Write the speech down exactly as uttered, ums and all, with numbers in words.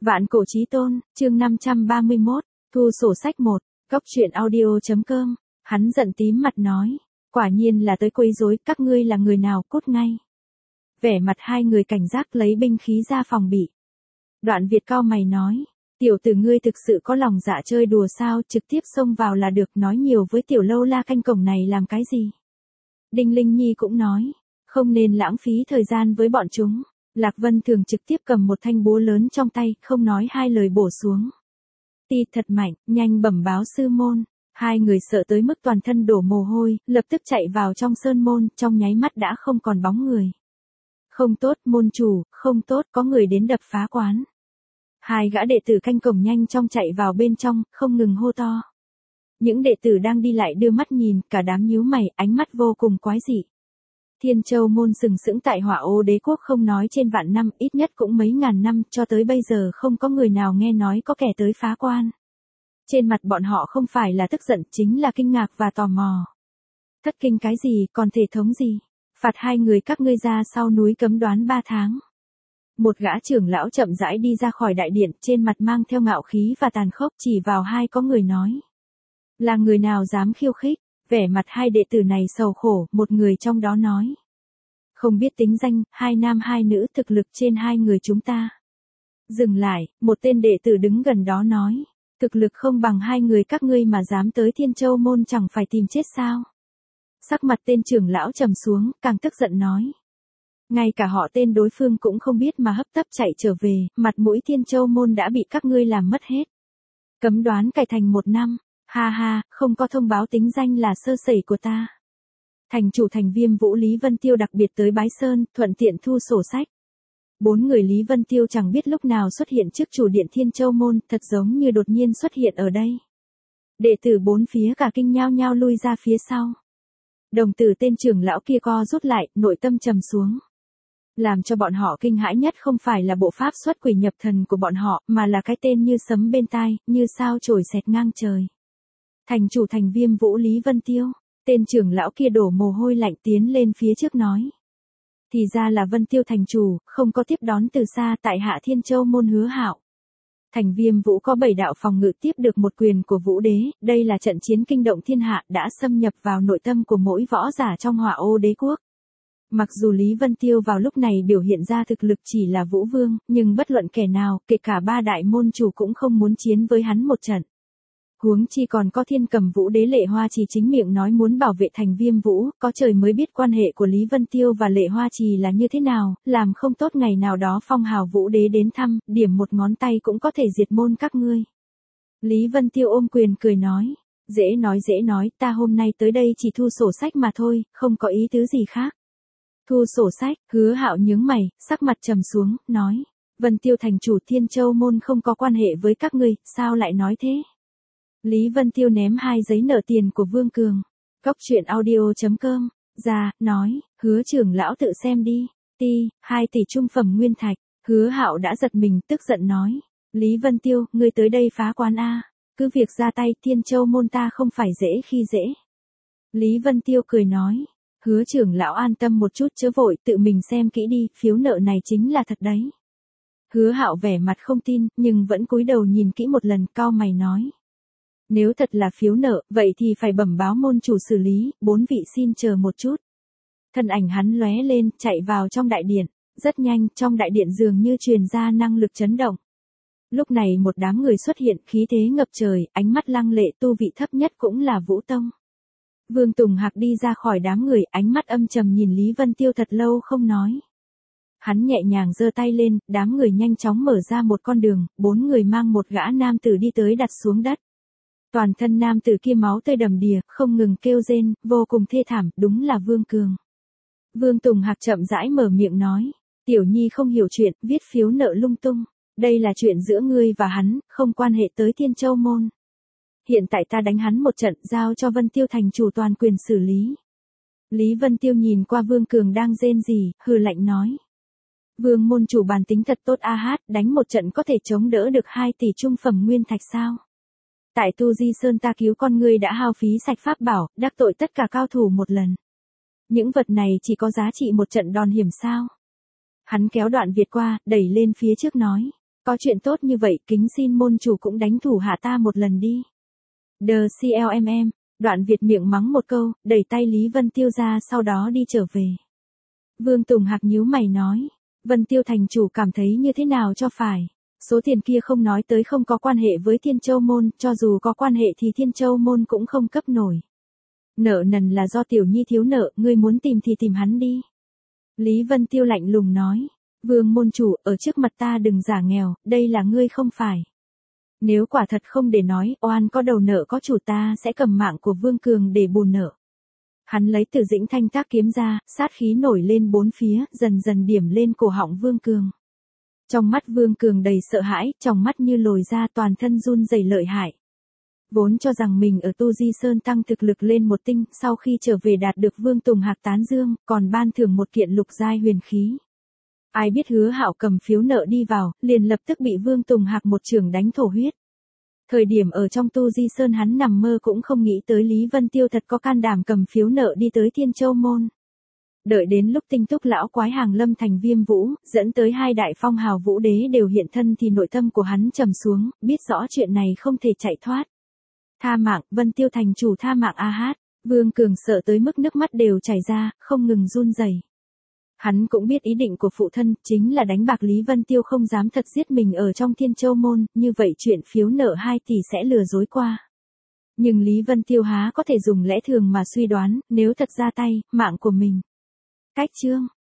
Vạn cổ chí tôn, chương năm trăm ba mươi mốt, thu sổ sách một, góc truyện audio.com, hắn giận tím mặt nói, quả nhiên là tới quấy rối, các ngươi là người nào, cút ngay. Vẻ mặt hai người cảnh giác lấy binh khí ra phòng bị. Đoạn Việt cau mày nói, tiểu tử ngươi thực sự có lòng dạ chơi đùa sao, trực tiếp xông vào là được, nói nhiều với tiểu lâu la canh cổng này làm cái gì. Đinh Linh Nhi cũng nói, không nên lãng phí thời gian với bọn chúng. Lạc Vân Thường trực tiếp cầm một thanh búa lớn trong tay, không nói hai lời bổ xuống. Ti thật mạnh, nhanh bẩm báo sư môn. Hai người sợ tới mức toàn thân đổ mồ hôi, lập tức chạy vào trong sơn môn, trong nháy mắt đã không còn bóng người. Không tốt, môn chủ, không tốt, có người đến đập phá quán. Hai gã đệ tử canh cổng nhanh chóng chạy vào bên trong, không ngừng hô to. Những đệ tử đang đi lại đưa mắt nhìn, cả đám nhíu mày, ánh mắt vô cùng quái dị. Thiên Châu môn sừng sững tại Hỏa Ô Đế quốc không nói trên vạn năm, ít nhất cũng mấy ngàn năm, cho tới bây giờ không có người nào nghe nói có kẻ tới phá quan. Trên mặt bọn họ không phải là tức giận, chính là kinh ngạc và tò mò. Thất kinh cái gì, còn thể thống gì? Phạt hai người các ngươi ra sau núi cấm đoán ba tháng. Một gã trưởng lão chậm rãi đi ra khỏi đại điện, trên mặt mang theo ngạo khí và tàn khốc, chỉ vào hai có người nói. Là người nào dám khiêu khích? Vẻ mặt hai đệ tử này sầu khổ, một người trong đó nói. Không biết tính danh, hai nam hai nữ, thực lực trên hai người chúng ta. Dừng lại, một tên đệ tử đứng gần đó nói. Thực lực không bằng hai người các ngươi mà dám tới Thiên Châu môn, chẳng phải tìm chết sao? Sắc mặt tên trưởng lão trầm xuống, càng tức giận nói. Ngay cả họ tên đối phương cũng không biết mà hấp tấp chạy trở về, mặt mũi Thiên Châu môn đã bị các ngươi làm mất hết. Cấm đoán cải thành một năm. Ha ha, không có thông báo tính danh là sơ sẩy của ta. Thành chủ thành Viêm Vũ Lý Vân Tiêu đặc biệt tới Bái Sơn, thuận tiện thu sổ sách. Bốn người Lý Vân Tiêu chẳng biết lúc nào xuất hiện trước chủ điện Thiên Châu môn, thật giống như đột nhiên xuất hiện ở đây. Đệ tử bốn phía cả kinh nhao nhao lui ra phía sau. Đồng tử tên trưởng lão kia co rút lại, nội tâm trầm xuống. Làm cho bọn họ kinh hãi nhất không phải là bộ pháp xuất quỷ nhập thần của bọn họ, mà là cái tên như sấm bên tai, như sao chổi xẹt ngang trời. Thành chủ thành Viêm Vũ Lý Vân Tiêu, tên trưởng lão kia đổ mồ hôi lạnh tiến lên phía trước nói. Thì ra là Vân Tiêu thành chủ, không có tiếp đón từ xa, tại hạ Thiên Châu môn Hứa Hạo. Thành Viêm Vũ có bảy đạo phòng ngự tiếp được một quyền của Vũ Đế, đây là trận chiến kinh động thiên hạ, đã xâm nhập vào nội tâm của mỗi võ giả trong Hỏa Ô Đế quốc. Mặc dù Lý Vân Tiêu vào lúc này biểu hiện ra thực lực chỉ là Vũ Vương, nhưng bất luận kẻ nào, kể cả ba đại môn chủ cũng không muốn chiến với hắn một trận. Huống chi còn có Thiên Cầm Vũ Đế Lệ Hoa Trì chính miệng nói muốn bảo vệ thành Viêm Vũ, có trời mới biết quan hệ của Lý Vân Tiêu và Lệ Hoa Trì là như thế nào, làm không tốt ngày nào đó phong hào Vũ Đế đến thăm, điểm một ngón tay cũng có thể diệt môn các ngươi. Lý Vân Tiêu ôm quyền cười nói, dễ nói dễ nói, ta hôm nay tới đây chỉ thu sổ sách mà thôi, không có ý tứ gì khác. Thu sổ sách, Hứa Hạo nhướng mày, sắc mặt trầm xuống, nói, Vân Tiêu thành chủ Thiên Châu môn không có quan hệ với các ngươi, sao lại nói thế? Lý Vân Tiêu ném hai giấy nợ tiền của Vương Cường. Góc truyện audio.com, ra, nói, Hứa trưởng lão tự xem đi, ti, hai tỷ trung phẩm nguyên thạch. Hứa Hạo đã giật mình, tức giận nói, Lý Vân Tiêu, ngươi tới đây phá quán a, cứ việc ra tay, Thiên Châu môn ta không phải dễ khi dễ. Lý Vân Tiêu cười nói, Hứa trưởng lão an tâm một chút chớ vội, tự mình xem kỹ đi, phiếu nợ này chính là thật đấy. Hứa Hạo vẻ mặt không tin, nhưng vẫn cúi đầu nhìn kỹ một lần, cau mày nói. Nếu thật là phiếu nợ, vậy thì phải bẩm báo môn chủ xử lý, bốn vị xin chờ một chút. Thân ảnh hắn lóe lên, chạy vào trong đại điện. Rất nhanh, trong đại điện dường như truyền ra năng lực chấn động. Lúc này một đám người xuất hiện, khí thế ngập trời, ánh mắt lăng lệ, tu vị thấp nhất cũng là Vũ Tông. Vương Tùng Hạc đi ra khỏi đám người, ánh mắt âm trầm nhìn Lý Vân Tiêu thật lâu không nói. Hắn nhẹ nhàng giơ tay lên, đám người nhanh chóng mở ra một con đường, bốn người mang một gã nam tử đi tới đặt xuống đất. Toàn thân nam tử kia máu tươi đầm đìa, không ngừng kêu rên, vô cùng thê thảm, đúng là Vương Cường. Vương Tùng Hạc chậm rãi mở miệng nói, Tiểu Nhi không hiểu chuyện, viết phiếu nợ lung tung, đây là chuyện giữa ngươi và hắn, không quan hệ tới Thiên Châu môn. Hiện tại ta đánh hắn một trận, giao cho Vân Tiêu thành chủ toàn quyền xử lý. Lý Vân Tiêu nhìn qua Vương Cường đang rên rỉ, hừ lạnh nói. Vương môn chủ bản tính thật tốt a hát, đánh một trận có thể chống đỡ được hai tỷ trung phẩm nguyên thạch sao? Tại Tu Di Sơn ta cứu con ngươi đã hao phí sạch pháp bảo, đắc tội tất cả cao thủ một lần. Những vật này chỉ có giá trị một trận đòn hiểm sao? Hắn kéo Đoạn Việt qua, đẩy lên phía trước nói. Có chuyện tốt như vậy, kính xin môn chủ cũng đánh thủ hạ ta một lần đi. The xê lờ em em, Đoạn Việt miệng mắng một câu, đẩy tay Lý Vân Tiêu ra sau đó đi trở về. Vương Tùng Hạc nhíu mày nói, Vân Tiêu thành chủ cảm thấy như thế nào cho phải. Số tiền kia không nói tới không có quan hệ với Thiên Châu Môn, cho dù có quan hệ thì Thiên Châu Môn cũng không cấp nổi. Nợ nần là do Tiểu Nhi thiếu nợ, ngươi muốn tìm thì tìm hắn đi. Lý Vân Tiêu lạnh lùng nói, Vương môn chủ, ở trước mặt ta đừng giả nghèo, đây là ngươi không phải. Nếu quả thật không để nói, oan có đầu nợ có chủ, ta sẽ cầm mạng của Vương Cường để bù nợ. Hắn lấy từ Dĩnh Thanh Tác kiếm ra, sát khí nổi lên bốn phía, dần dần điểm lên cổ họng Vương Cường. Trong mắt Vương Cường đầy sợ hãi, trong mắt như lồi ra, toàn thân run rẩy lợi hại. Vốn cho rằng mình ở Tu Di Sơn tăng thực lực lên một tinh, sau khi trở về đạt được Vương Tùng Hạc tán dương, còn ban thưởng một kiện lục giai huyền khí. Ai biết Hứa Hạo cầm phiếu nợ đi vào, liền lập tức bị Vương Tùng Hạc một chưởng đánh thổ huyết. Thời điểm ở trong Tu Di Sơn hắn nằm mơ cũng không nghĩ tới Lý Vân Tiêu thật có can đảm cầm phiếu nợ đi tới Thiên Châu Môn. Đợi đến lúc tinh túc lão quái hàng lâm thành Viêm Vũ, dẫn tới hai đại phong hào vũ đế đều hiện thân thì nội tâm của hắn trầm xuống, biết rõ chuyện này không thể chạy thoát. Tha mạng, Vân Tiêu thành chủ tha mạng a hát, Vương Cường sợ tới mức nước mắt đều chảy ra, không ngừng run rẩy. Hắn cũng biết ý định của phụ thân, chính là đánh bạc Lý Vân Tiêu không dám thật giết mình ở trong Thiên Châu Môn, như vậy chuyện phiếu nợ hai tỷ sẽ lừa dối qua. Nhưng Lý Vân Tiêu há có thể dùng lẽ thường mà suy đoán, nếu thật ra tay, mạng của mình. Cách chương